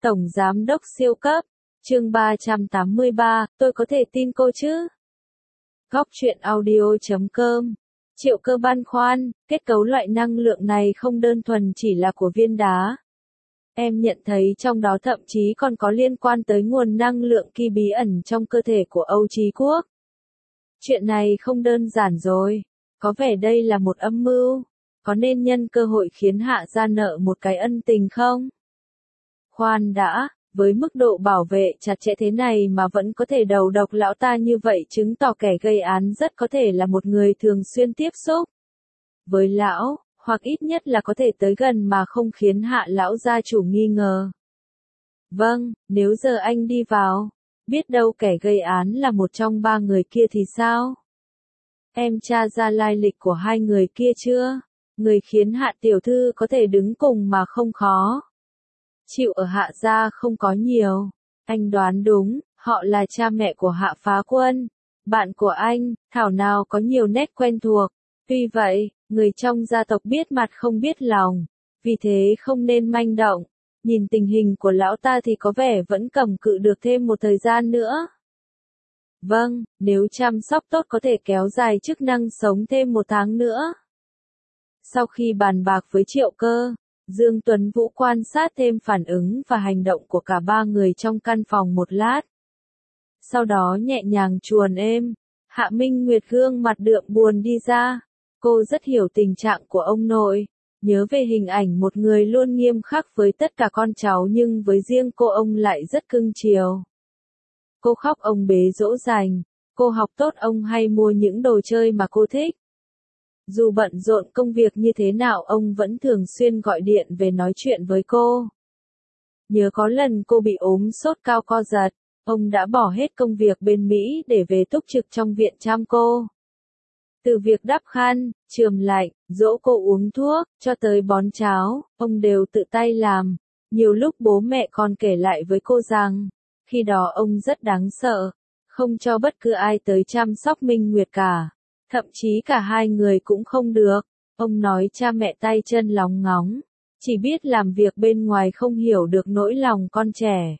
Tổng Giám đốc siêu cấp, chương 383, tôi có thể tin cô chứ? Góc truyện audio.com. Triệu Cơ băn khoăn, kết cấu loại năng lượng này không đơn thuần chỉ là của viên đá. Em nhận thấy trong đó thậm chí còn có liên quan tới nguồn năng lượng kỳ bí ẩn trong cơ thể của Âu Chí Quốc. Chuyện này không đơn giản rồi, có vẻ đây là một âm mưu, có nên nhân cơ hội khiến Hạ gia nợ một cái ân tình không? Khoan đã, với mức độ bảo vệ chặt chẽ thế này mà vẫn có thể đầu độc lão ta như vậy chứng tỏ kẻ gây án rất có thể là một người thường xuyên tiếp xúc với lão, hoặc ít nhất là có thể tới gần mà không khiến Hạ lão gia chủ nghi ngờ. Vâng, nếu giờ anh đi vào, biết đâu kẻ gây án là một trong ba người kia thì sao? Em tra ra lai lịch của hai người kia chưa? Người khiến Hạ tiểu thư có thể đứng cùng mà không khó chịu ở Hạ gia không có nhiều. Anh đoán đúng, họ là cha mẹ của Hạ Phá Quân. Bạn của anh, thảo nào có nhiều nét quen thuộc. Tuy vậy, người trong gia tộc biết mặt không biết lòng. Vì thế không nên manh động. Nhìn tình hình của lão ta thì có vẻ vẫn cầm cự được thêm một thời gian nữa. Vâng, nếu chăm sóc tốt có thể kéo dài chức năng sống thêm 1 tháng nữa. Sau khi bàn bạc với Triệu Cơ, Dương Tuấn Vũ quan sát thêm phản ứng và hành động của cả ba người trong căn phòng một lát. Sau đó nhẹ nhàng chuồn êm, Hạ Minh Nguyệt gương mặt đượm buồn đi ra. Cô rất hiểu tình trạng của ông nội, nhớ về hình ảnh một người luôn nghiêm khắc với tất cả con cháu nhưng với riêng cô ông lại rất cưng chiều. Cô khóc ông bế dỗ dành, cô học tốt ông hay mua những đồ chơi mà cô thích. Dù bận rộn công việc như thế nào ông vẫn thường xuyên gọi điện về nói chuyện với cô. Nhớ có lần cô bị ốm sốt cao co giật, ông đã bỏ hết công việc bên Mỹ để về túc trực trong viện chăm cô. Từ việc đắp khăn, chườm lạnh, dỗ cô uống thuốc, cho tới bón cháo, ông đều tự tay làm. Nhiều lúc bố mẹ còn kể lại với cô rằng, khi đó ông rất đáng sợ, không cho bất cứ ai tới chăm sóc Minh Nguyệt cả. Thậm chí cả hai người cũng không được. Ông nói cha mẹ tay chân lóng ngóng, chỉ biết làm việc bên ngoài không hiểu được nỗi lòng con trẻ.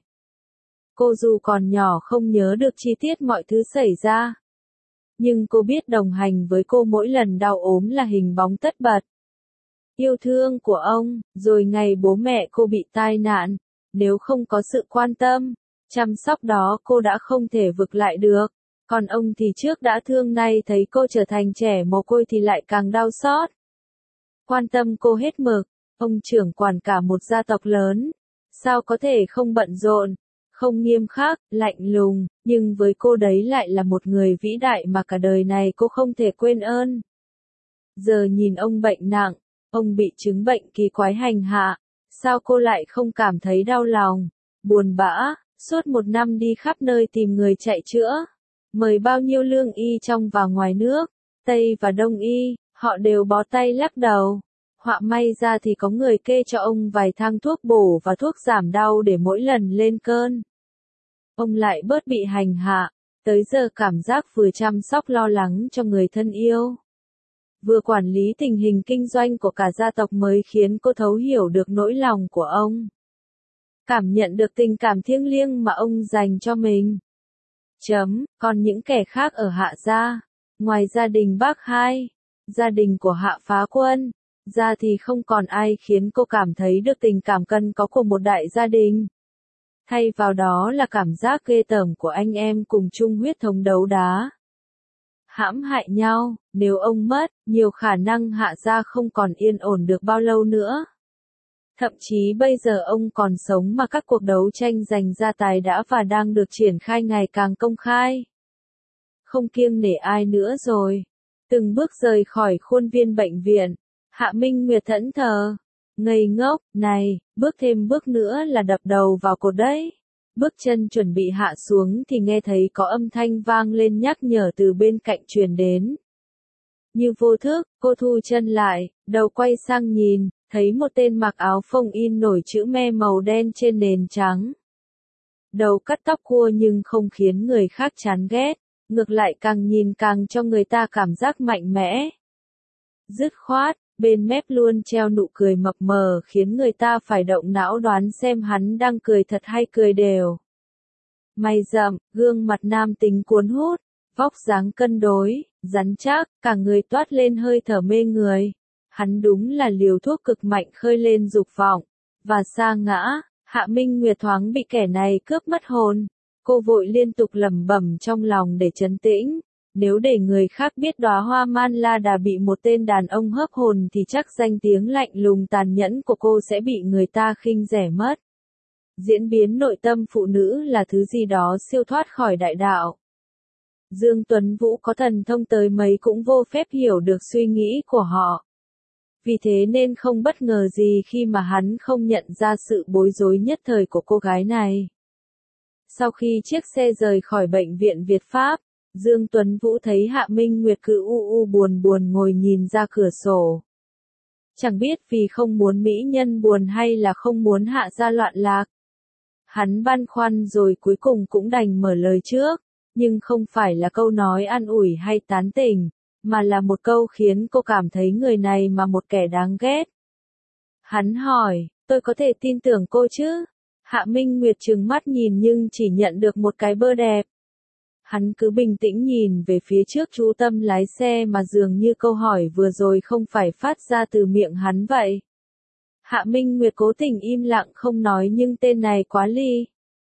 Cô dù còn nhỏ không nhớ được chi tiết mọi thứ xảy ra. Nhưng cô biết đồng hành với cô mỗi lần đau ốm là hình bóng tất bật. Yêu thương của ông, rồi ngày bố mẹ cô bị tai nạn, nếu không có sự quan tâm, chăm sóc đó cô đã không thể vực lại được. Còn ông thì trước đã thương nay thấy cô trở thành trẻ mồ côi thì lại càng đau xót. Quan tâm cô hết mực, ông trưởng quản cả một gia tộc lớn. Sao có thể không bận rộn, không nghiêm khắc, lạnh lùng, nhưng với cô đấy lại là một người vĩ đại mà cả đời này cô không thể quên ơn. Giờ nhìn ông bệnh nặng, ông bị chứng bệnh kỳ quái hành hạ, sao cô lại không cảm thấy đau lòng, buồn bã, suốt 1 năm đi khắp nơi tìm người chạy chữa. Mời bao nhiêu lương y trong và ngoài nước, Tây và Đông y, họ đều bó tay lắc đầu. Họa may ra thì có người kê cho ông vài thang thuốc bổ và thuốc giảm đau để mỗi lần lên cơn, ông lại bớt bị hành hạ, tới giờ cảm giác vừa chăm sóc lo lắng cho người thân yêu, vừa quản lý tình hình kinh doanh của cả gia tộc mới khiến cô thấu hiểu được nỗi lòng của ông. Cảm nhận được tình cảm thiêng liêng mà ông dành cho mình. Còn những kẻ khác ở Hạ gia, ngoài gia đình bác hai, gia đình của Hạ Phá Quân, ra thì không còn ai khiến cô cảm thấy được tình cảm cần có của một đại gia đình. Thay vào đó là cảm giác ghê tởm của anh em cùng chung huyết thống đấu đá. Hãm hại nhau, nếu ông mất, nhiều khả năng Hạ gia không còn yên ổn được bao lâu nữa. Thậm chí bây giờ ông còn sống mà các cuộc đấu tranh giành gia tài đã và đang được triển khai ngày càng công khai. Không kiêng nể ai nữa rồi. Từng bước rời khỏi khuôn viên bệnh viện, Hạ Minh Nguyệt thẫn thờ, ngây ngốc, này, bước thêm bước nữa là đập đầu vào cột đấy. Bước chân chuẩn bị hạ xuống thì nghe thấy có âm thanh vang lên nhắc nhở từ bên cạnh truyền đến. Như vô thức, cô thu chân lại, đầu quay sang nhìn, thấy một tên mặc áo phông in nổi chữ me màu đen trên nền trắng. Đầu cắt tóc cua nhưng không khiến người khác chán ghét, ngược lại càng nhìn càng cho người ta cảm giác mạnh mẽ. Dứt khoát, bên mép luôn treo nụ cười mập mờ khiến người ta phải động não đoán xem hắn đang cười thật hay cười đều. Mày rậm, gương mặt nam tính cuốn hút, vóc dáng cân đối, rắn chắc, cả người toát lên hơi thở mê người. Hắn đúng là liều thuốc cực mạnh khơi lên dục vọng, và sa ngã. Hạ Minh Nguyệt thoáng bị kẻ này cướp mất hồn. Cô vội liên tục lẩm bẩm trong lòng để trấn tĩnh. Nếu để người khác biết đóa hoa man la đà bị một tên đàn ông hớp hồn thì chắc danh tiếng lạnh lùng tàn nhẫn của cô sẽ bị người ta khinh rẻ mất. Diễn biến nội tâm phụ nữ là thứ gì đó siêu thoát khỏi đại đạo. Dương Tuấn Vũ có thần thông tới mấy cũng vô phép hiểu được suy nghĩ của họ. Vì thế nên không bất ngờ gì khi mà hắn không nhận ra sự bối rối nhất thời của cô gái này. Sau khi chiếc xe rời khỏi bệnh viện Việt Pháp, Dương Tuấn Vũ thấy Hạ Minh Nguyệt cứ buồn buồn ngồi nhìn ra cửa sổ. Chẳng biết vì không muốn mỹ nhân buồn hay là không muốn Hạ gia loạn lạc. Hắn băn khoăn rồi cuối cùng cũng đành mở lời trước, nhưng không phải là câu nói an ủi hay tán tỉnh, mà là một câu khiến cô cảm thấy người này mà một kẻ đáng ghét. Hắn hỏi, tôi có thể tin tưởng cô chứ? Hạ Minh Nguyệt trừng mắt nhìn nhưng chỉ nhận được một cái bơ đẹp. Hắn cứ bình tĩnh nhìn về phía trước chú tâm lái xe mà dường như câu hỏi vừa rồi không phải phát ra từ miệng hắn vậy. Hạ Minh Nguyệt cố tình im lặng không nói nhưng tên này quá ly.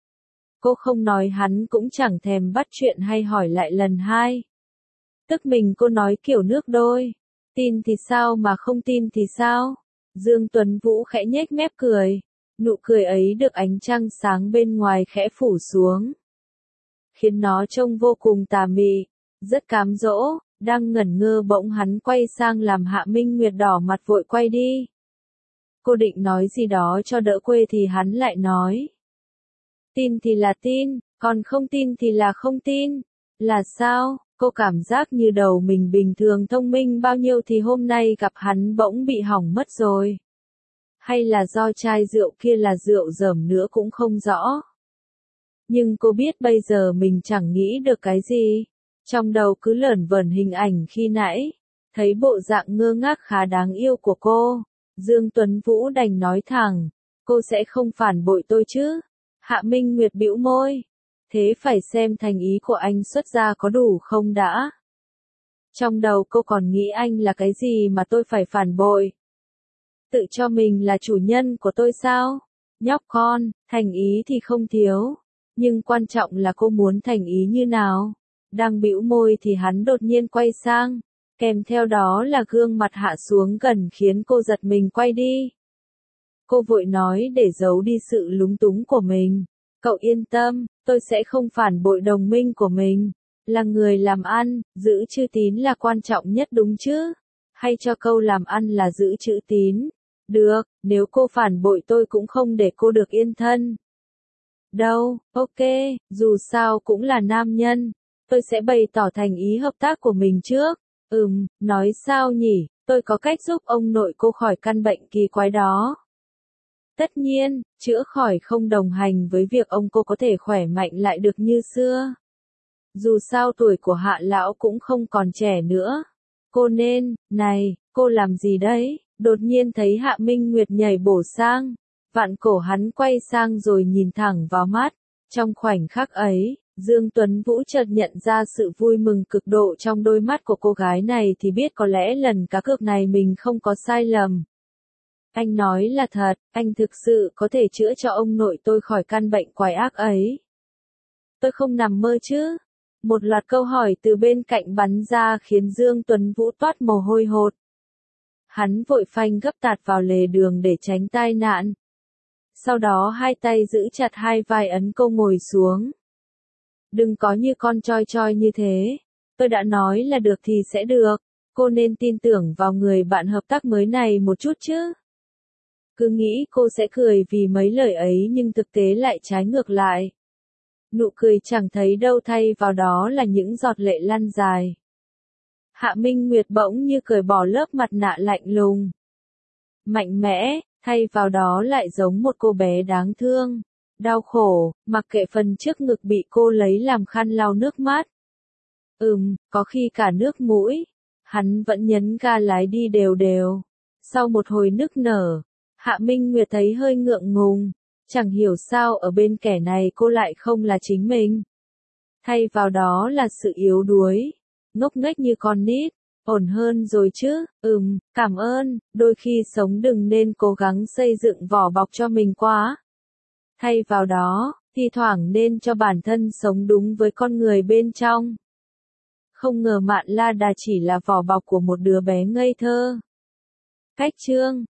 Cô không nói hắn cũng chẳng thèm bắt chuyện hay hỏi lại lần hai. Tức mình cô nói kiểu nước đôi. Tin thì sao mà không tin thì sao? Dương Tuấn Vũ khẽ nhếch mép cười. Nụ cười ấy được ánh trăng sáng bên ngoài khẽ phủ xuống, khiến nó trông vô cùng tà mị, rất cám dỗ. Đang ngẩn ngơ bỗng hắn quay sang làm Hạ Minh Nguyệt đỏ mặt vội quay đi. Cô định nói gì đó cho đỡ quê thì hắn lại nói. Tin thì là tin, còn không tin thì là không tin. Là sao? Cô cảm giác như đầu mình bình thường thông minh bao nhiêu thì hôm nay gặp hắn bỗng bị hỏng mất rồi. Hay là do chai rượu kia là rượu dởm nữa cũng không rõ. Nhưng cô biết bây giờ mình chẳng nghĩ được cái gì. Trong đầu cứ lởn vởn hình ảnh khi nãy. Thấy bộ dạng ngơ ngác khá đáng yêu của cô. Dương Tuấn Vũ đành nói thẳng. Cô sẽ không phản bội tôi chứ? Hạ Minh Nguyệt bĩu môi. Thế phải xem thành ý của anh xuất ra có đủ không đã. Trong đầu cô còn nghĩ anh là cái gì mà tôi phải phản bội. Tự cho mình là chủ nhân của tôi sao? Nhóc con, thành ý thì không thiếu. Nhưng quan trọng là cô muốn thành ý như nào? Đang bĩu môi thì hắn đột nhiên quay sang. Kèm theo đó là gương mặt hạ xuống gần khiến cô giật mình quay đi. Cô vội nói để giấu đi sự lúng túng của mình. Cậu yên tâm, tôi sẽ không phản bội đồng minh của mình. Là người làm ăn, giữ chữ tín là quan trọng nhất đúng chứ? Hay cho câu làm ăn là giữ chữ tín? Được, nếu cô phản bội tôi cũng không để cô được yên thân. Đâu, ok, dù sao cũng là nam nhân. Tôi sẽ bày tỏ thành ý hợp tác của mình trước. Nói sao nhỉ, tôi có cách giúp ông nội cô khỏi căn bệnh kỳ quái đó. Tất nhiên, chữa khỏi không đồng hành với việc ông cô có thể khỏe mạnh lại được như xưa. Dù sao tuổi của Hạ lão cũng không còn trẻ nữa. Cô nên, này, cô làm gì đấy? Đột nhiên thấy Hạ Minh Nguyệt nhảy bổ sang. Vạn cổ hắn quay sang rồi nhìn thẳng vào mắt. Trong khoảnh khắc ấy, Dương Tuấn Vũ chợt nhận ra sự vui mừng cực độ trong đôi mắt của cô gái này thì biết có lẽ lần cá cược này mình không có sai lầm. Anh nói là thật, anh thực sự có thể chữa cho ông nội tôi khỏi căn bệnh quái ác ấy. Tôi không nằm mơ chứ? Một loạt câu hỏi từ bên cạnh bắn ra khiến Dương Tuấn Vũ toát mồ hôi hột. Hắn vội phanh gấp tạt vào lề đường để tránh tai nạn. Sau đó hai tay giữ chặt hai vai ấn cô ngồi xuống. Đừng có như con choi choi như thế. Tôi đã nói là được thì sẽ được. Cô nên tin tưởng vào người bạn hợp tác mới này một chút chứ. Cứ nghĩ cô sẽ cười vì mấy lời ấy nhưng thực tế lại trái ngược lại. Nụ cười chẳng thấy đâu thay vào đó là những giọt lệ lăn dài. Hạ Minh Nguyệt bỗng như cởi bỏ lớp mặt nạ lạnh lùng. Mạnh mẽ, thay vào đó lại giống một cô bé đáng thương. Đau khổ, mặc kệ phần trước ngực bị cô lấy làm khăn lau nước mắt. Có khi cả nước mũi. Hắn vẫn nhấn ga lái đi đều đều. Sau một hồi nức nở, Hạ Minh Nguyệt thấy hơi ngượng ngùng, chẳng hiểu sao ở bên kẻ này cô lại không là chính mình. Thay vào đó là sự yếu đuối, ngốc nghếch như con nít, ổn hơn rồi chứ, cảm ơn, đôi khi sống đừng nên cố gắng xây dựng vỏ bọc cho mình quá. Thay vào đó, thi thoảng nên cho bản thân sống đúng với con người bên trong. Không ngờ Mạn La Đà chỉ là vỏ bọc của một đứa bé ngây thơ. Cách chương